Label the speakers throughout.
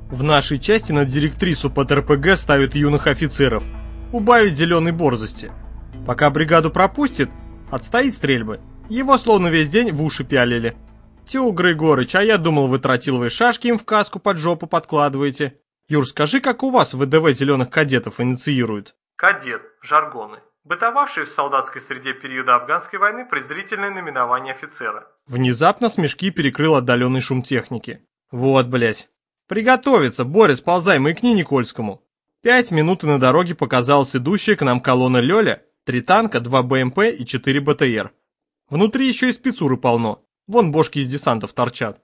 Speaker 1: В нашей части на директрису под РПГ ставят юных офицеров. Убавить зеленой борзости. Пока бригаду пропустит, отстоит стрельбы. Его словно весь день в уши пялили. Тю, Григорыч, а я думал, вы тротиловые шашки им в каску под жопу подкладываете. Юр, скажи, как у вас ВДВ зеленых кадетов инициируют?
Speaker 2: Кадет, жаргоны. Бытовавшие в солдатской среде периода афганской войны презрительное наименование офицера.
Speaker 1: Внезапно смешки перекрыл отдаленный шум техники. Вот, блять. Приготовиться, Боря, сползай, маякни Никольскому. 5 минут и на дороге показалась идущая к нам колонна Лёля, 3 танка, 2 БМП и 4 БТР. Внутри еще и спецуры полно. Вон бошки из десантов торчат.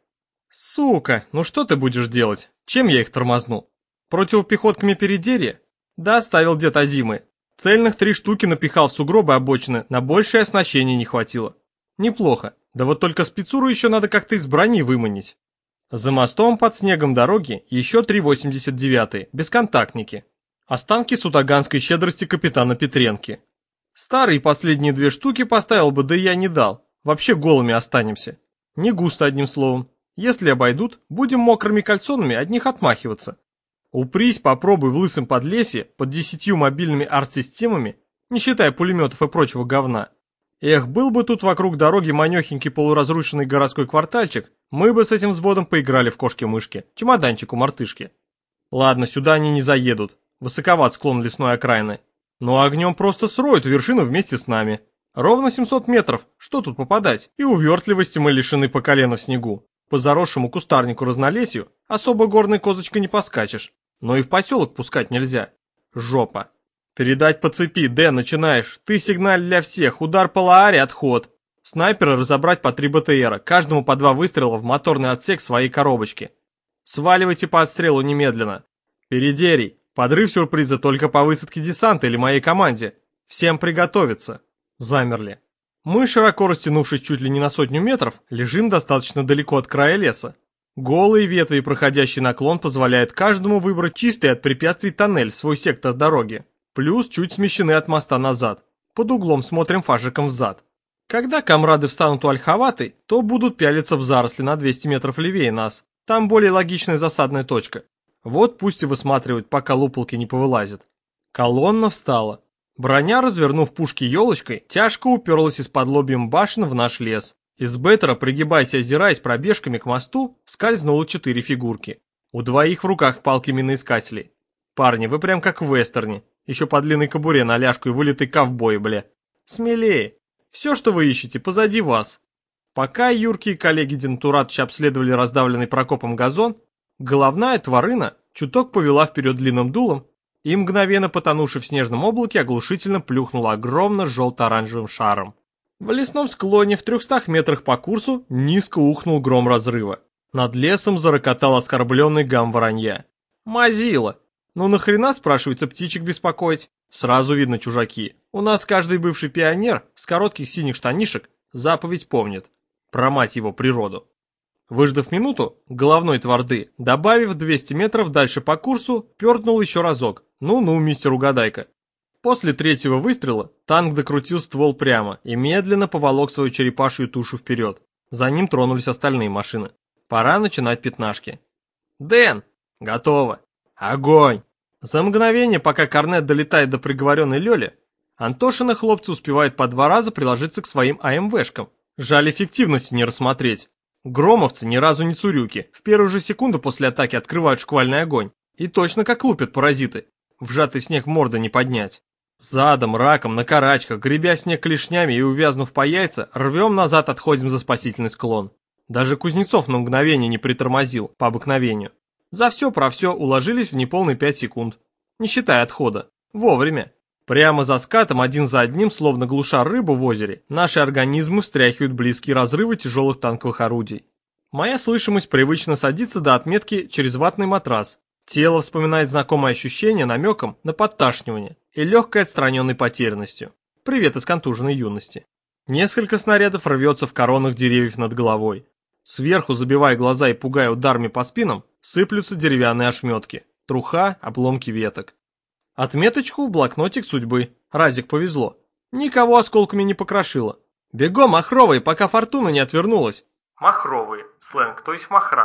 Speaker 1: Сука, ну что ты будешь делать? Чем я их тормозну? Противопехотками передерья? Да, ставил дед Азимы. Цельных 3 штуки напихал в сугробы обочины, на большее оснащение не хватило. Неплохо, да вот только спецуру еще надо как-то из брони выманить. За мостом под снегом дороги еще 3 89-е, бесконтактники. Останки сутаганской щедрости капитана Петренки. Старые последние 2 штуки поставил бы, да я не дал. Вообще голыми останемся. Не густо, одним словом. Если обойдут, будем мокрыми кальсонами от них отмахиваться. Упрись, попробуй в лысом подлесье под 10 мобильными арт-системами, не считая пулеметов и прочего говна. Эх, был бы тут вокруг дороги манехенький полуразрушенный городской квартальчик, мы бы с этим взводом поиграли в кошки-мышки, чемоданчик у мартышки. Ладно, сюда они не заедут, высоковат склон лесной окраины. Но огнем просто сроют вершину вместе с нами. Ровно 700 метров, что тут попадать? И увертливости мы лишены по колено в снегу. По заросшему кустарнику разнолесью особо горной козочкой не поскачешь. Но и в поселок пускать нельзя. Жопа. Передать по цепи, Дэн, начинаешь. Ты сигналь для всех, удар по Лааре, отход. Снайпера разобрать по 3 БТРа, каждому по 2 выстрела в моторный отсек своей коробочки. Сваливайте по отстрелу немедленно. Передерий, подрыв сюрприза только по высадке десанта или моей команде. Всем приготовиться. Замерли. Мы, широко растянувшись чуть ли не на 100 метров, лежим достаточно далеко от края леса. Голые ветви и проходящий наклон позволяют каждому выбрать чистый от препятствий тоннель в свой сектор дороги. Плюс чуть смещены от моста назад. Под углом смотрим фашиком взад. Когда комрады встанут у Ольховатой, то будут пялиться в заросли на 200 метров левее нас. Там более логичная засадная точка. Вот пусть и высматривают, пока луполки не повылазят. Колонна встала. Броня, развернув пушки елочкой, тяжко уперлась из-под лобьем башен в наш лес. Из беттера, пригибаясь и озираясь пробежками к мосту, скользнуло 4 фигурки. У 2 в руках палки миноискателей. Парни, вы прям как в вестерне. Еще по длинной кобуре на ляжку и вылитый ковбой, бля. Смелее. Все, что вы ищете, позади вас. Пока Юрки и коллеги Денатуратовича обследовали раздавленный Прокопом газон, головная тварына чуток повела вперед длинным дулом и, мгновенно потонувши в снежном облаке, оглушительно плюхнула огромно желто-оранжевым шаром. В лесном склоне в 300 метрах по курсу низко ухнул гром разрыва. Над лесом зарокотал оскорбленный гам воронья. Мазила! Ну нахрена, спрашивается, птичек беспокоить? Сразу видно чужаки. У нас каждый бывший пионер с коротких синих штанишек заповедь помнит. Про мать его природу. Выждав минуту, головной тварды, добавив 200 метров дальше по курсу, пернул еще разок. Ну-ну, мистер Угадайка. После 3-го выстрела танк докрутил ствол прямо и медленно поволок свою черепашью тушу вперед. За ним тронулись остальные машины. Пора начинать пятнашки. Дэн! Готово! Огонь! За мгновение, пока корнет долетает до приговоренной Лёли, Антошины хлопцы успевают по 2 раза приложиться к своим АМВшкам. Жаль, эффективности не рассмотреть. Громовцы ни разу не цурюки, в первую же секунду после атаки открывают шквальный огонь. И точно как лупят паразиты. В сжатый снег морды не поднять. Задом, раком, на карачках, гребя снег клешнями и увязнув по яйца, рвем назад, отходим за спасительный склон. Даже Кузнецов на мгновение не притормозил, по обыкновению. За все про все уложились в неполные 5 секунд. Не считая отхода. Вовремя. Прямо за скатом, один за одним, словно глуша рыбу в озере, наши организмы встряхивают близкие разрывы тяжелых танковых орудий. Моя слышимость привычно садится до отметки через ватный матрас. Тело вспоминает знакомое ощущение намеком на подташнивание и легкой отстраненной потерянностью. Привет из контуженной юности. Несколько снарядов рвется в коронах деревьев над головой. Сверху, забивая глаза и пугая ударами по спинам, сыплются деревянные ошметки, труха, обломки веток. Отметочку, блокнотик судьбы. Разик повезло. Никого осколками не покрошило. Бегом, махровые, пока фортуна не отвернулась.
Speaker 2: Махровые, сленг, то есть махра.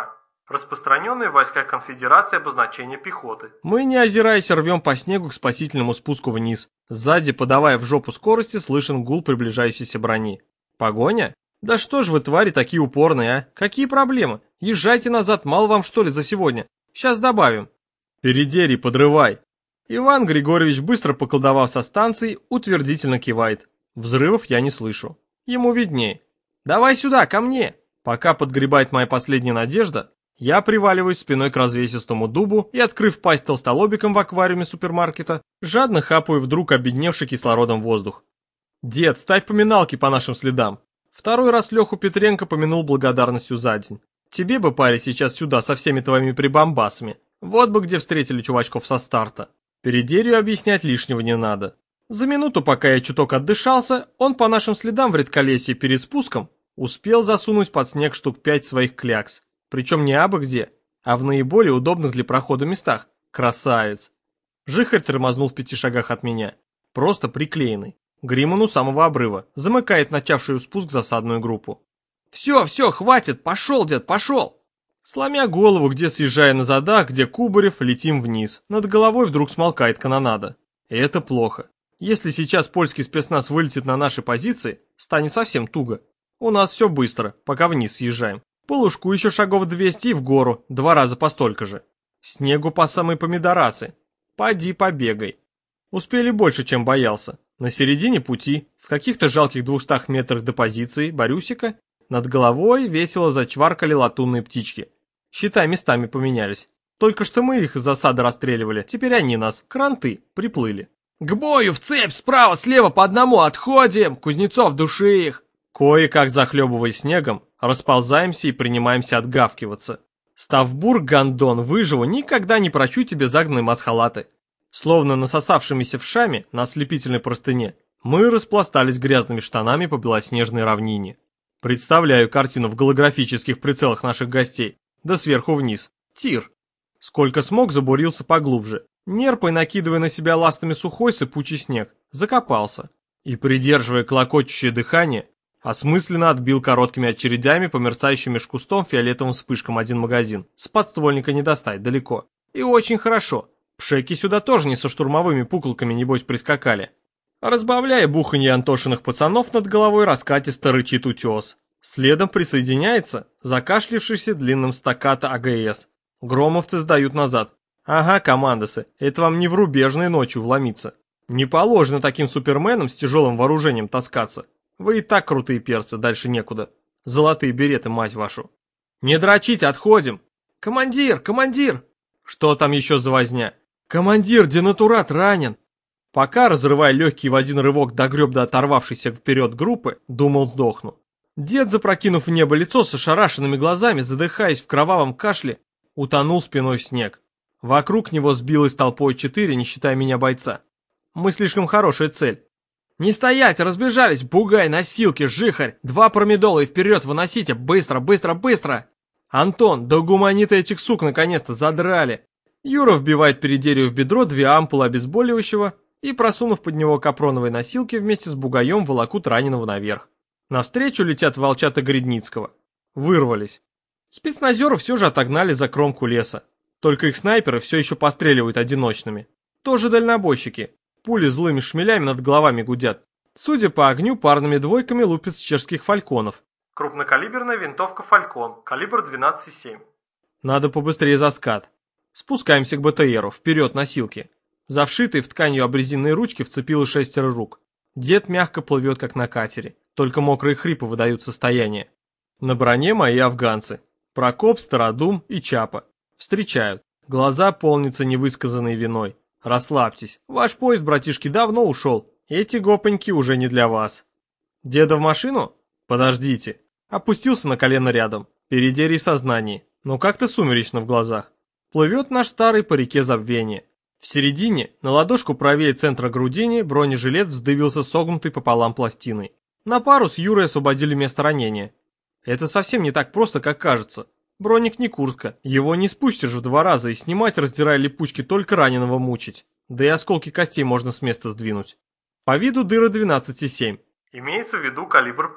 Speaker 2: Распространенные в войсках конфедерации обозначение пехоты.
Speaker 1: Мы, не озираясь, рвем по снегу к спасительному спуску вниз. Сзади, подавая в жопу скорости, слышен гул приближающейся брони. Погоня? Да что ж вы, твари, такие упорные, а? Какие проблемы? Езжайте назад, мало вам что ли за сегодня? Сейчас добавим. Передери, подрывай. Иван Григорьевич, быстро поколдовав со станции, утвердительно кивает. Взрывов я не слышу. Ему виднее. Давай сюда, ко мне. Пока подгребает моя последняя надежда, я приваливаюсь спиной к развесистому дубу и, открыв пасть толстолобиком в аквариуме супермаркета, жадно хапаю вдруг обедневший кислородом воздух. Дед, ставь поминалки по нашим следам. Второй раз Леху Петренко помянул благодарностью за день. Тебе бы, парень, сейчас сюда со всеми твоими прибамбасами. Вот бы где встретили чувачков со старта. Передерью объяснять лишнего не надо. За минуту, пока я чуток отдышался, он по нашим следам в редколесье перед спуском успел засунуть под снег штук 5 своих клякс. Причем не абы где, а в наиболее удобных для прохода местах. Красавец. Жихарь тормознул в 5 шагах от меня. Просто приклеенный. Гриман у самого обрыва. Замыкает начавшую спуск засадную группу. Все, хватит, пошел, дед, пошел. Сломя голову, где съезжая на задах, где Кубарев, летим вниз. Над головой вдруг смолкает канонада. И это плохо. Если сейчас польский спецназ вылетит на наши позиции, станет совсем туго. У нас все быстро, пока вниз съезжаем. Полушку еще шагов 200 и в гору, 2 раза по столько же. Снегу по самые помидорасы. Поди побегай. Успели больше, чем боялся. На середине пути, в каких-то жалких 200 метрах до позиции Борюсика, над головой весело зачваркали латунные птички. Считай, местами поменялись. Только что мы их из засады расстреливали, теперь они нас, кранты, приплыли. «К бою, в цепь, справа, слева по одному, отходим! Кузнецов, души их!» Кое-как захлебываясь снегом, расползаемся и принимаемся отгавкиваться. Ставбург, гондон, выживу, никогда не прощу тебе загнанные масхалаты. Словно насосавшимися вшами на ослепительной простыне, мы распластались грязными штанами по белоснежной равнине. Представляю картину в голографических прицелах наших гостей, да сверху вниз. Тир. Сколько смог, забурился поглубже. Нерпой, накидывая на себя ластами сухой сыпучий снег, закопался. И, придерживая клокочущее дыхание, осмысленно отбил короткими очередями по мерцающим меж кустом фиолетовым вспышкам один магазин. С подствольника не достать, далеко. И очень хорошо. Пшеки сюда тоже не со штурмовыми пуколками, небось, прискакали. Разбавляя буханье Антошиных пацанов над головой, раскатисто рычит утес. Следом присоединяется закашлившийся длинным стаккато АГС. Громовцы сдают назад. Ага, командосы, это вам не в рубежной ночью вломиться. Не положено таким суперменам с тяжелым вооружением таскаться. Вы и так крутые перцы, дальше некуда. Золотые береты, мать вашу. Не дрочите, отходим. Командир, командир! Что там еще за возня? Командир, денатурат ранен. Пока, разрывая легкий в один рывок догреб до оторвавшейся вперед группы, думал, сдохну. Дед, запрокинув в небо лицо с ошарашенными глазами, задыхаясь в кровавом кашле, утонул спиной в снег. Вокруг него сбилось толпой 4, не считая меня, бойца. Мы слишком хорошая цель. Не стоять, разбежались, бугай, носилки, жихарь, 2 промедола и вперед выносите, быстро, быстро, быстро. Антон, да гуманиты этих сук наконец-то задрали. Юра вбивает передерью в бедро 2 ампулы обезболивающего и, просунув под него капроновые носилки, вместе с бугаем волокут раненого наверх. Навстречу летят волчата Гридницкого. Вырвались. Спецназеров все же отогнали за кромку леса. Только их снайперы все еще постреливают одиночными. Тоже дальнобойщики. Пули злыми шмелями над головами гудят. Судя по огню, парными двойками лупят с чешских фальконов.
Speaker 2: Крупнокалиберная винтовка «Фалькон», калибр 12,7.
Speaker 1: Надо побыстрее за скат. Спускаемся к БТРу, вперед носилки. За вшитые в тканью обрезинные ручки вцепило 6 рук. Дед мягко плывет, как на катере. Только мокрые хрипы выдают состояние. На броне мои афганцы. Прокоп, Стародум и Чапа. Встречают. Глаза полнятся невысказанной виной. Расслабьтесь. Ваш поезд, братишки, давно ушел. Эти гопоньки уже не для вас. Деда в машину? Подождите. Опустился на колено рядом. Передерий в сознании. Но как-то сумеречно в глазах. Плывет наш старый по реке забвения. В середине, на ладошку правее центра грудини, бронежилет вздыбился согнутой пополам пластиной. На пару с Юрой освободили место ранения. Это совсем не так просто, как кажется. Броник не куртка, его не спустишь в 2 раза и снимать, раздирая липучки, только раненого мучить. Да и осколки костей можно с места сдвинуть. По виду дыра 12,7.
Speaker 2: Имеется в виду калибр пули.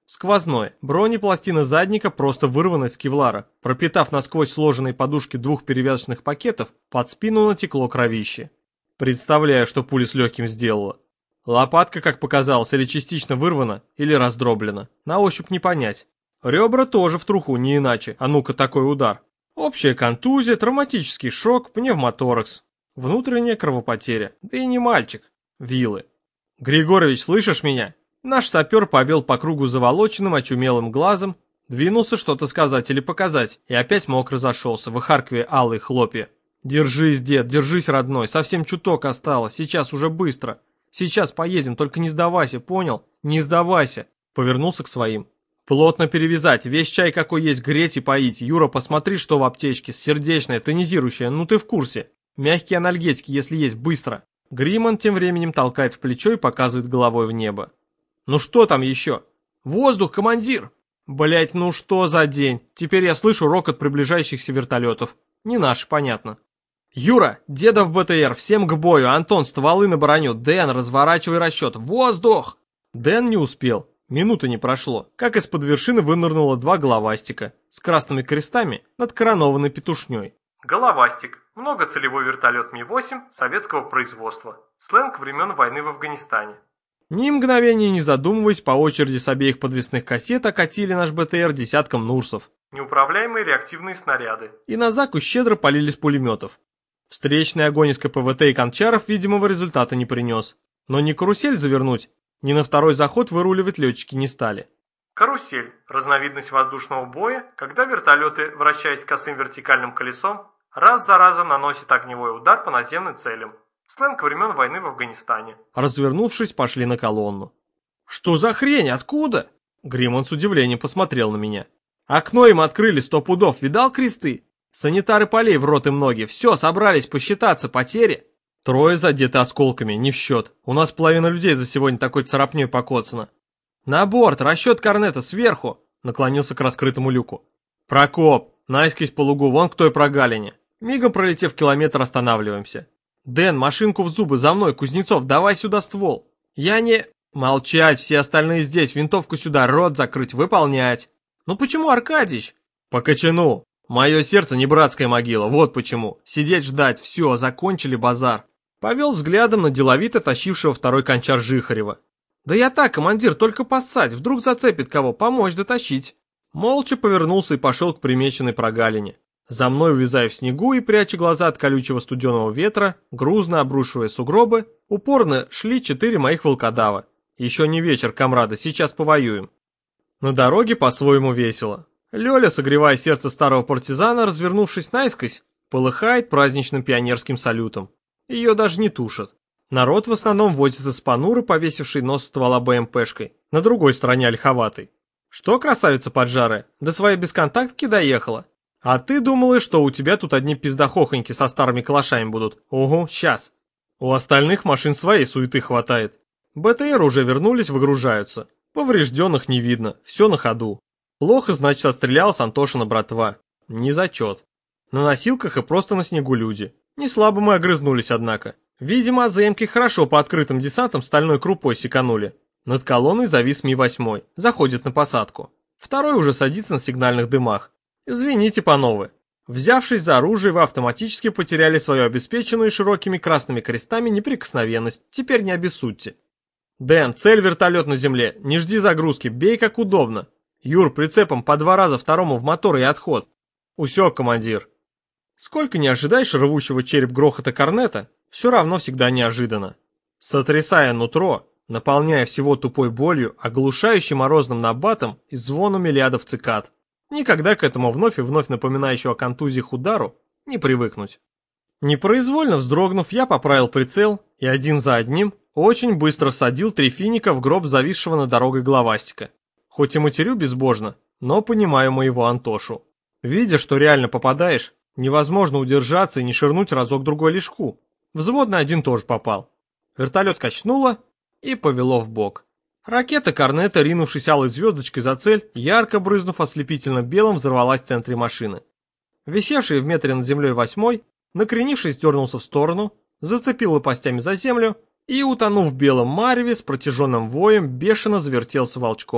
Speaker 1: Сквозное. Бронепластина задника просто вырвана из кевлара. Пропитав насквозь сложенные подушки двух перевязочных пакетов, под спину натекло кровище. Представляю, что пуля с легким сделала. Лопатка, как показалось, или частично вырвана, или раздроблена. На ощупь не понять. Ребра тоже в труху, не иначе. А ну-ка, такой удар. Общая контузия, травматический шок, пневмоторакс. Внутренняя кровопотеря. Да и не мальчик. Вилы. Григорьевич, слышишь меня? Наш сапер повел по кругу заволоченным, очумелым глазом, двинулся что-то сказать или показать, и опять мокро зашелся, выхаркивая алые хлопья. «Держись, дед, держись, родной, совсем чуток осталось, сейчас уже быстро. Сейчас поедем, только не сдавайся, понял? Не сдавайся!» Повернулся к своим. «Плотно перевязать, весь чай какой есть греть и поить. Юра, посмотри, что в аптечке, сердечное, тонизирующее, ну ты в курсе. Мягкие анальгетики, если есть, быстро». Гриман тем временем толкает в плечо и показывает головой в небо. «Ну что там еще?» «Воздух, командир!» «Блять, ну что за день? Теперь я слышу рокот приближающихся вертолетов. Не наши, понятно». «Юра, деда в БТР, всем к бою, Антон, стволы на броню, Дэн, разворачивай расчет, воздух!» Дэн не успел, минуты не прошло, как из-под вершины вынырнуло два головастика с красными крестами над коронованной петушней.
Speaker 2: Головастик. Многоцелевой вертолет Ми-8 советского производства. Сленг времен войны в Афганистане.
Speaker 1: Ни мгновения не задумываясь, по очереди с обеих подвесных кассет окатили наш БТР десятком Нурсов.
Speaker 2: Неуправляемые реактивные снаряды.
Speaker 1: И на Заку щедро полили с пулеметов. Встречный огонь из КПВТ и Кончаров видимого результата не принес. Но ни карусель завернуть, ни на второй заход выруливать летчики не стали.
Speaker 2: Карусель. Разновидность воздушного боя, когда вертолеты, вращаясь косым вертикальным колесом, раз за разом наносят огневой удар по наземным целям. Сленг времен войны в Афганистане.
Speaker 1: Развернувшись, пошли на колонну. «Что за хрень? Откуда?» Гриммон с удивлением посмотрел на меня. «Окно им открыли 100 пудов, видал кресты? Санитары полей в рот и ноги, все, собрались посчитаться, потери?» «Трое задеты осколками, не в счет. У нас половина людей за сегодня такой царапней покоцана». «На борт, расчет корнета, сверху!» Наклонился к раскрытому люку. «Прокоп, наискось по лугу, вон к той прогалине. Мигом пролетев километр, останавливаемся. Дэн, машинку в зубы, за мной, Кузнецов, давай сюда ствол. Я не...» «Молчать, все остальные здесь, винтовку сюда, рот закрыть, выполнять». «Ну почему, Аркадьич?» «По кочану. Мое сердце не братская могила, вот почему. Сидеть ждать, все, закончили базар». Повел взглядом на деловито тащившего второй кончар Жихарева. «Да я так, командир, только поссать, вдруг зацепит кого, помочь дотащить». Молча повернулся и пошел к примеченной прогалине. За мной, увязая в снегу и пряча глаза от колючего студеного ветра, грузно обрушивая сугробы, упорно шли 4 моих волкодава. Еще не вечер, комрады, сейчас повоюем. На дороге по-своему весело. Лёля, согревая сердце старого партизана, развернувшись наискось, полыхает праздничным пионерским салютом. Ее даже не тушат. Народ в основном возится с понуры, повесивший нос ствола БМПшкой, на другой стороне ольховатой. Что, красавица поджарая, до своей бесконтактки доехала? А ты думала, что у тебя тут одни пиздохохоньки со старыми калашами будут? Угу, сейчас. У остальных машин своей суеты хватает. БТР уже вернулись, выгружаются. Поврежденных не видно, все на ходу. Плохо, значит, отстрелялась Антошина братва. Не зачет. На носилках и просто на снегу люди. Не слабо мы огрызнулись, однако. Видимо, АЗМки хорошо по открытым десантам стальной крупой секанули. Над колонной завис Ми-8, заходит на посадку. Второй уже садится на сигнальных дымах. Извините, панове. Взявшись за оружие, вы автоматически потеряли свою обеспеченную широкими красными крестами неприкосновенность. Теперь не обессудьте. Дэн, цель вертолет на земле. Не жди загрузки, бей как удобно. Юр, прицепом по 2 раза второму в мотор и отход. Усек, командир. Сколько не ожидаешь рвущего череп грохота корнета, все равно всегда неожиданно. Сотрясая нутро, наполняя всего тупой болью, оглушающим морозным набатом и звоном миллиардов цикад. Никогда к этому вновь и вновь напоминающему о контузиях удару не привыкнуть. Непроизвольно вздрогнув, я поправил прицел и один за одним очень быстро всадил 3 финика в гроб зависшего над дорогой головастика. Хоть и матерю безбожно, но понимаю моего Антошу. Видя, что реально попадаешь, невозможно удержаться и не ширнуть разок-другой лишку. Взводный один тоже попал. Вертолет качнуло и повело вбок. Ракета корнета, ринувшись алой звездочкой за цель, ярко брызнув ослепительно белым, взорвалась в центре машины. Висевший в метре над землей 8, накренившись, дернулся в сторону, зацепил лопастями за землю и, утонув в белом мареве, с протяженным воем бешено завертелся волчком.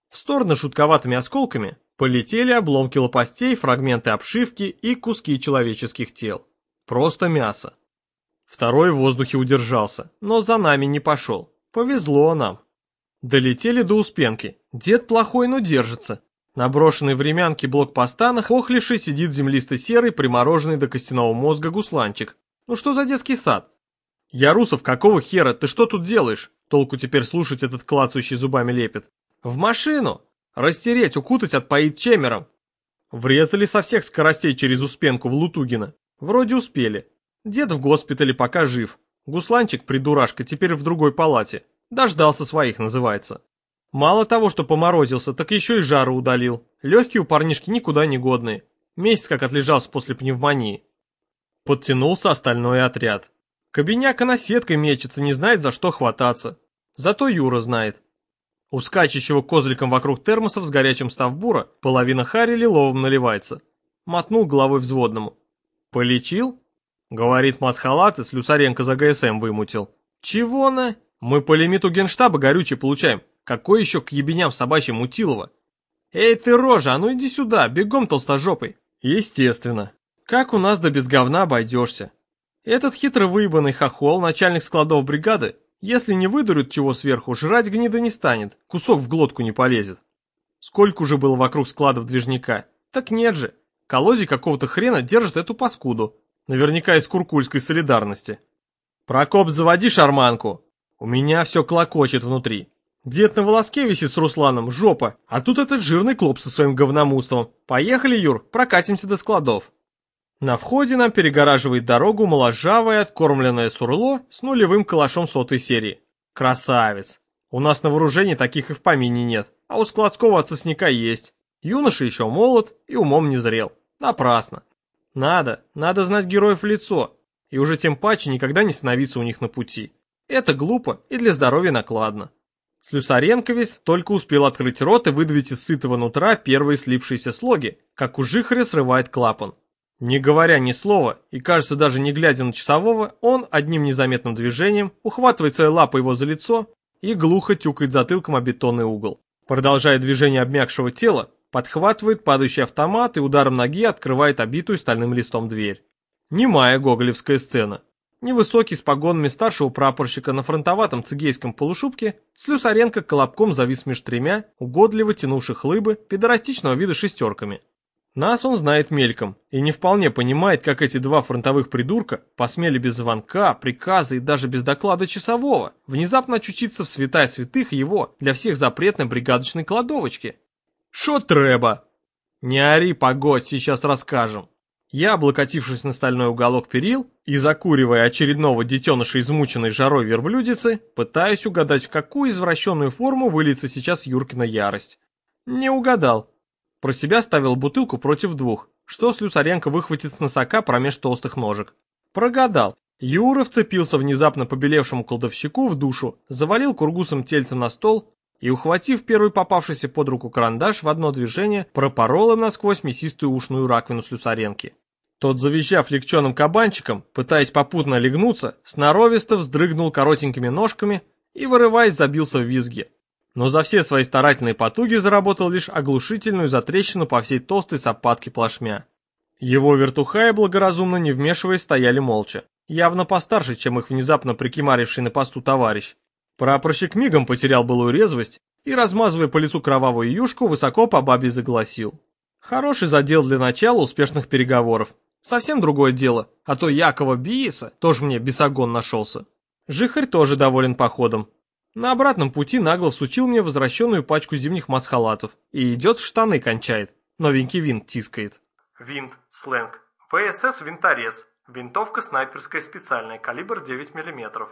Speaker 1: В стороны шутковатыми осколками полетели обломки лопастей, фрагменты обшивки и куски человеческих тел. Просто мясо. Второй в воздухе удержался, но за нами не пошел. Повезло нам. Долетели до Успенки. Дед плохой, но держится. Наброшенный в ремянке блокпоста, нахохливший, сидит землисто-серый, примороженный до костяного мозга гусланчик. Ну что за детский сад? Ярусов, какого хера? Ты что тут делаешь? Толку теперь слушать этот клацающий зубами лепет. В машину! Растереть, укутать, отпоить чемером. Врезали со всех скоростей через Успенку в Лутугино. Вроде успели. Дед в госпитале пока жив. Гусланчик, придурашка, теперь в другой палате. Дождался своих, называется. Мало того, что поморозился, так еще и жару удалил. Легкие у парнишки никуда не годные. Месяц как отлежался после пневмонии. Подтянулся остальной отряд. Кобеняка на сеткой мечется, не знает, за что хвататься. Зато Юра знает. У скачущего козликом вокруг термосов с горячим ставбура половина хари лиловым наливается. Мотнул головой взводному. Полечил? Говорит, масхалат и Слюсаренко за ГСМ вымутил. Чего на? Мы по лимиту генштаба горючее получаем. Какой еще к ебеням собачьим Мутилова? Эй ты рожа, а ну иди сюда, бегом толстожопый. Естественно. Как у нас да без говна обойдешься? Этот хитро выебанный хохол, начальник складов бригады, если не выдурят чего сверху, жрать гнида не станет, кусок в глотку не полезет. Сколько уже было вокруг складов движняка? Так нет же, колодий какого-то хрена держит эту паскуду. Наверняка из куркульской солидарности. Прокоп, заводи шарманку. У меня все клокочет внутри. Дед на волоске висит с Русланом, жопа, а тут этот жирный клоп со своим говномусором. Поехали, Юр, прокатимся до складов. На входе нам перегораживает дорогу моложавое откормленное сурло с нулевым калашом 100-й серии. Красавец. У нас на вооружении таких и в помине нет, а у складского отсосника есть. Юноша еще молод и умом не зрел. Напрасно. Надо знать героев в лицо, и уже тем паче никогда не становиться у них на пути. Это глупо и для здоровья накладно. Слюсаренко весь только успел открыть рот и выдавить из сытого нутра первые слипшиеся слоги, как у жихаря срывает клапан. Не говоря ни слова, и кажется даже не глядя на часового, он одним незаметным движением ухватывает своей лапой его за лицо и глухо тюкает затылком о бетонный угол. Продолжая движение обмякшего тела, подхватывает падающий автомат и ударом ноги открывает обитую стальным листом дверь. Немая гоголевская сцена. Невысокий с погонами старшего прапорщика на фронтоватом цигейском полушубке, Слюсаренко колобком завис меж тремя, угодливо тянувших лыбы, педорастичного вида шестерками. Нас он знает мельком и не вполне понимает, как эти два фронтовых придурка посмели без звонка, приказа и даже без доклада часового внезапно очутиться в святая святых его для всех запретной бригадочной кладовочки. Шо треба? Не ори, погодь, сейчас расскажем. Я, облокотившись на стальной уголок перил и закуривая очередного детеныша измученной жарой верблюдицы, пытаюсь угадать, в какую извращенную форму выльется сейчас Юркина ярость. Не угадал. Про себя ставил бутылку против двух, что Слюсаренко выхватит с носака промеж толстых ножек. Прогадал. Юра вцепился внезапно побелевшему кладовщику в душу, завалил кургусом тельцем на стол и, ухватив первый попавшийся под руку карандаш, в одно движение пропорол им насквозь мясистую ушную раковину Слюсаренки. Тот, завизжав легченым кабанчиком, пытаясь попутно легнуться, сноровисто вздрыгнул коротенькими ножками и, вырываясь, забился в визге. Но за все свои старательные потуги заработал лишь оглушительную затрещину по всей толстой сапатке плашмя. Его вертухаи, благоразумно не вмешиваясь, стояли молча, явно постарше, чем их внезапно прикимаривший на посту товарищ. Прапорщик мигом потерял былую резвость и, размазывая по лицу кровавую юшку, высоко по бабе загласил. Хороший задел для начала успешных переговоров. Совсем другое дело, а то Якова Биеса тоже мне бесогон нашелся. Жихарь тоже доволен походом. На обратном пути нагло всучил мне возвращенную пачку зимних масхалатов и идет в штаны кончает, новенький винт тискает.
Speaker 2: Винт, сленг. ВСС «Винторез». Винтовка снайперская специальная, калибр 9 мм.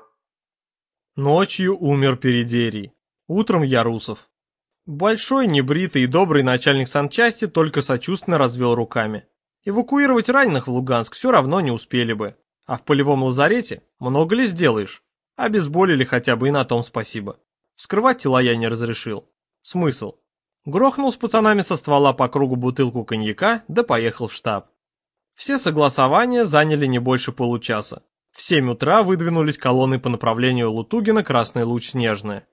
Speaker 1: Ночью умер Передерий. Утром Ярусов. Большой, небритый и добрый начальник санчасти только сочувственно развел руками. Эвакуировать раненых в Луганск все равно не успели бы. А в полевом лазарете много ли сделаешь? Обезболили хотя бы, и на том спасибо. Вскрывать тела я не разрешил. Смысл? Грохнул с пацанами со ствола по кругу бутылку коньяка, да поехал в штаб. Все согласования заняли не больше получаса. В 7 утра выдвинулись колонны по направлению Лутугина, Красный Луч, Снежная.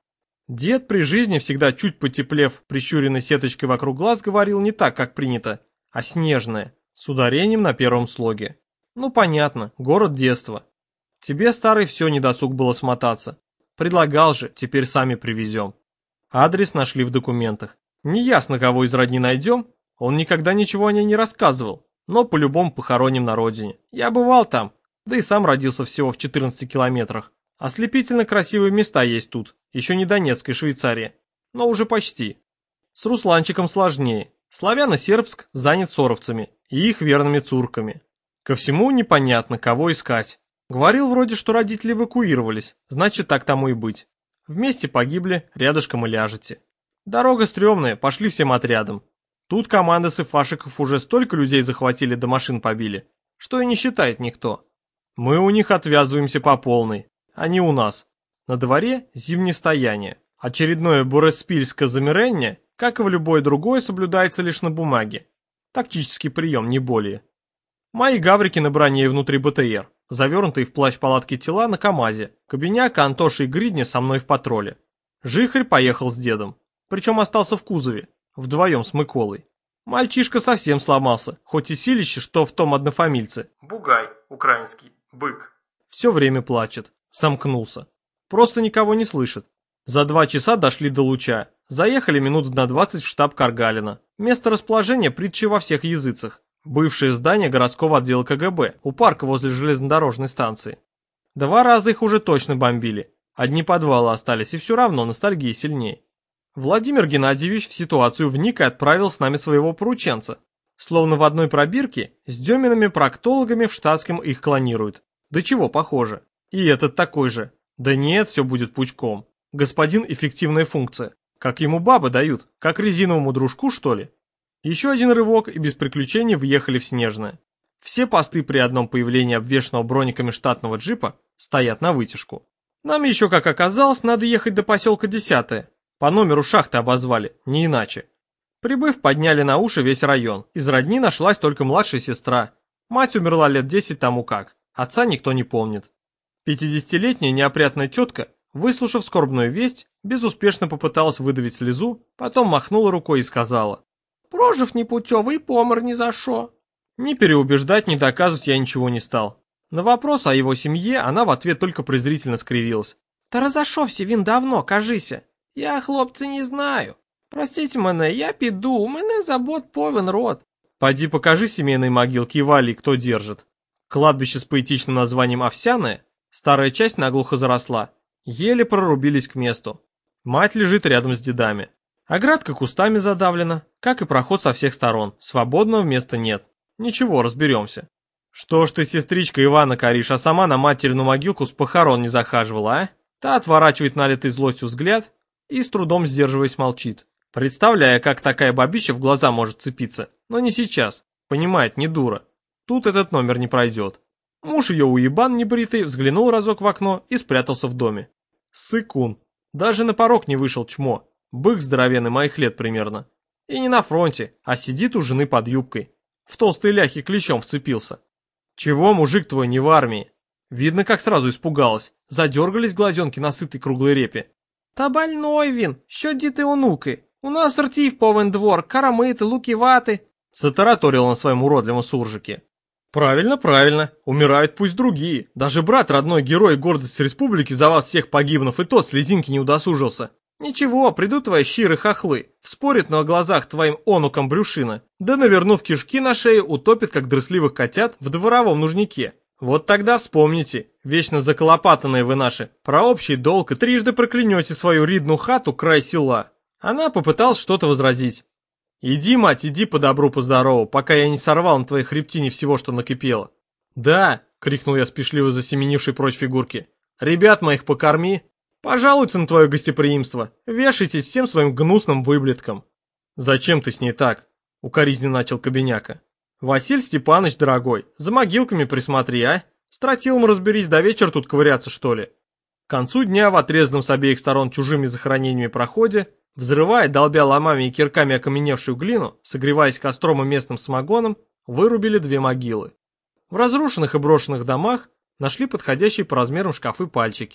Speaker 1: Дед при жизни, всегда чуть потеплев прищуренной сеточкой вокруг глаз, говорил не так, как принято, а снежное, с ударением на первом слоге. Ну понятно, город детства. Тебе, старый, все недосуг было смотаться. Предлагал же, теперь сами привезем. Адрес нашли в документах. Неясно, кого из родни найдем, он никогда ничего о ней не рассказывал, но по-любому похороним на родине. Я бывал там, да и сам родился всего в 14 километрах. Ослепительно красивые места есть тут, еще не Донецк и Швейцария, но уже почти. С Русланчиком сложнее. Славяно-сербск занят соровцами и их верными цурками. Ко всему непонятно, кого искать. Говорил вроде, что родители эвакуировались, значит так тому и быть. Вместе погибли, рядышком и ляжете. Дорога стрёмная, пошли всем отрядом. Тут команды сыфашиков уже столько людей захватили да машин побили, что и не считает никто. Мы у них отвязываемся по полной, они у нас. На дворе зимнестояние. Очередное буреспильское замирение, как и в любое другое, соблюдается лишь на бумаге. Тактический прием, не более. Мои гаврики на броне и внутри БТР, завернутые в плащ палатки тела на КамАЗе, Кобеняка, Антоша и Гридня со мной в патруле. Жихарь поехал с дедом, причем остался в кузове, вдвоем с Миколой. Мальчишка совсем сломался, хоть и силище, что в том однофамильце.
Speaker 2: Бугай, украинский, бык.
Speaker 1: Все время плачет, сомкнулся. Просто никого не слышит. За 2 часа дошли до Луча, заехали минут на 20 в штаб Каргалина. Место расположения притчи во всех языцах. Бывшее здание городского отдела КГБ, у парка возле железнодорожной станции. 2 раза их уже точно бомбили. Одни подвалы остались, и все равно ностальгия сильнее. Владимир Геннадьевич в ситуацию вник и отправил с нами своего порученца. Словно в одной пробирке с Демиными проктологами в штатском их клонируют. Да чего похоже. И этот такой же. Да нет, все будет пучком. Господин эффективная функция. Как ему бабы дают, как резиновому дружку, что ли? Еще один рывок, и без приключений въехали в Снежное. Все посты при одном появлении обвешанного брониками штатного джипа стоят на вытяжку. Нам еще, как оказалось, надо ехать до поселка 10-е. По номеру шахты обозвали, не иначе. Прибыв, подняли на уши весь район. Из родни нашлась только младшая сестра. Мать умерла лет 10 тому как. Отца никто не помнит. 50-летняя неопрятная тетка, выслушав скорбную весть, безуспешно попыталась выдавить слезу, потом махнула рукой и сказала: «Прожив непутевый, помер ни за шо». Ни переубеждать, ни доказывать я ничего не стал. На вопрос о его семье она в ответ только презрительно скривилась. «Та разошовся він давно, кажися. Я, хлопцы, не знаю. Простите мене, я піду, у мене забот повен рот». Пойди покажи семейные могилки и вали, кто держит. Кладбище с поэтичным названием Овсяное, старая часть наглухо заросла, еле прорубились к месту. Мать лежит рядом с дедами. Оградка кустами задавлена, как и проход со всех сторон, свободного места нет. Ничего, разберемся. Что ж ты, сестричка, Ивана коришь, а сама на материну могилку с похорон не захаживала, а? Та отворачивает налитый злостью взгляд и с трудом сдерживаясь молчит, представляя, как такая бабища в глаза может цепиться, но не сейчас, понимает, не дура. Тут этот номер не пройдет. Муж ее уебан небритый взглянул разок в окно и спрятался в доме. Сыкун. Даже на порог не вышел, чмо. Бык здоровенный, моих лет примерно. И не на фронте, а сидит у жены под юбкой. В толстой ляхе клещом вцепился. Чего мужик твой не в армии? Видно, как сразу испугалась. Задергались глазенки на сытой круглой репе. Та больной він, що діти онуки. У нас ртів повен двор, карамити, луки-ваты. Затараторил на своем уродливом суржике. Правильно, правильно. Умирают пусть другие. Даже брат родной герой и гордость республики за вас всех погибнув, и тот слезинки не удосужился. Ничего, придут твои щиры хохлы, вспорят на глазах твоим онукам брюшина, да навернув кишки на шее, утопят, как дрысливых котят, в дворовом нужнике. Вот тогда вспомните, вечно заколопатанные вы наши, про общий долг и трижды проклянете свою ридну хату край села. Она попыталась что-то возразить. Иди, мать, иди по добру, по здорову, пока я не сорвал на твоей хребтине всего, что накипело. Да, крикнул я спешливо засеменившей прочь фигурки. Ребят моих покорми. Пожалуйте на твое гостеприимство, вешайтесь всем своим гнусным выблетком. Зачем ты с ней так? Укоризненно начал Кобеняка. Василь Степанович, дорогой, за могилками присмотри, а? С тротилом разберись, до вечера тут ковыряться, что ли? К концу дня в отрезанном с обеих сторон чужими захоронениями проходе, взрывая, долбя ломами и кирками окаменевшую глину, согреваясь костром и местным самогоном, вырубили 2 могилы. В разрушенных и брошенных домах нашли подходящие по размерам шкафы пальчики.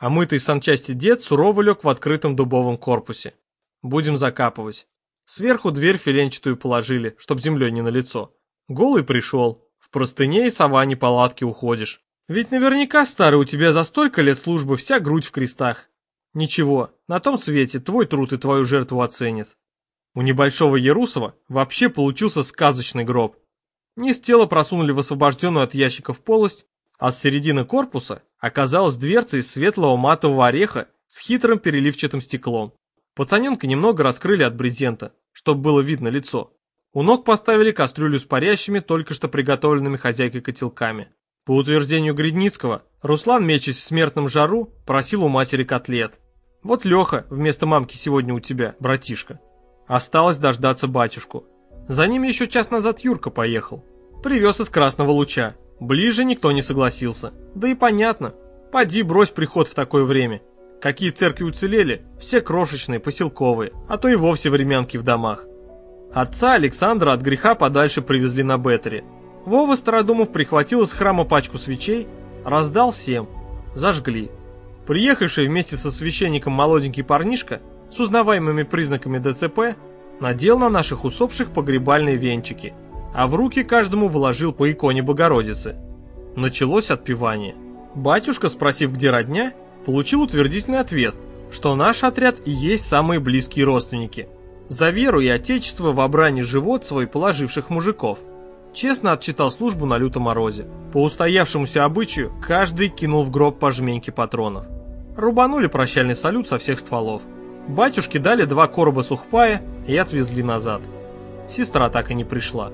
Speaker 1: А мытый санчасти дед сурово лег в открытом дубовом корпусе. Будем закапывать. Сверху дверь филенчатую положили, чтоб землей не налицо. Голый пришел. В простыне и саване палатки уходишь. Ведь наверняка, старый, у тебя за столько лет службы вся грудь в крестах. Ничего, на том свете твой труд и твою жертву оценят. У небольшого Ярусова вообще получился сказочный гроб. Низ тела просунули в освобожденную от ящиков полость, а с середины корпуса оказалась дверца из светлого матового ореха с хитрым переливчатым стеклом. Пацаненка немного раскрыли от брезента, чтобы было видно лицо. У ног поставили кастрюлю с парящими, только что приготовленными хозяйкой котелками. По утверждению Гридницкого, Руслан, мечась в смертном жару, просил у матери котлет. Вот Леха вместо мамки сегодня у тебя, братишка. Осталось дождаться батюшку. За ними еще час назад Юрка поехал. Привез из Красного Луча. Ближе никто не согласился. Да и понятно. Поди брось приход в такое время. Какие церкви уцелели, все крошечные, поселковые, а то и вовсе времянки в домах. Отца Александра от греха подальше привезли на Беттере. Вова Стародумов прихватил из храма пачку свечей, раздал всем. Зажгли. Приехавший вместе со священником молоденький парнишка с узнаваемыми признаками ДЦП надел на наших усопших погребальные венчики, а в руки каждому вложил по иконе Богородицы. Началось отпевание. Батюшка, спросив, где родня, получил утвердительный ответ, что наш отряд и есть самые близкие родственники. За веру и отечество в обране живот свой положивших мужиков. Честно отчитал службу на лютом морозе. По устоявшемуся обычаю, каждый кинул в гроб по жменьке патронов. Рубанули прощальный салют со всех стволов. Батюшке дали 2 короба сухпая и отвезли назад. Сестра так и не пришла.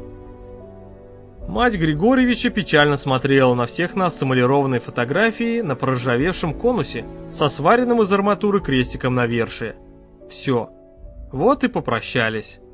Speaker 1: Мать Григорьевича печально смотрела на всех нас с эмалированной фотографией на проржавевшем конусе со сваренным из арматуры крестиком навершие. Все. Вот и попрощались.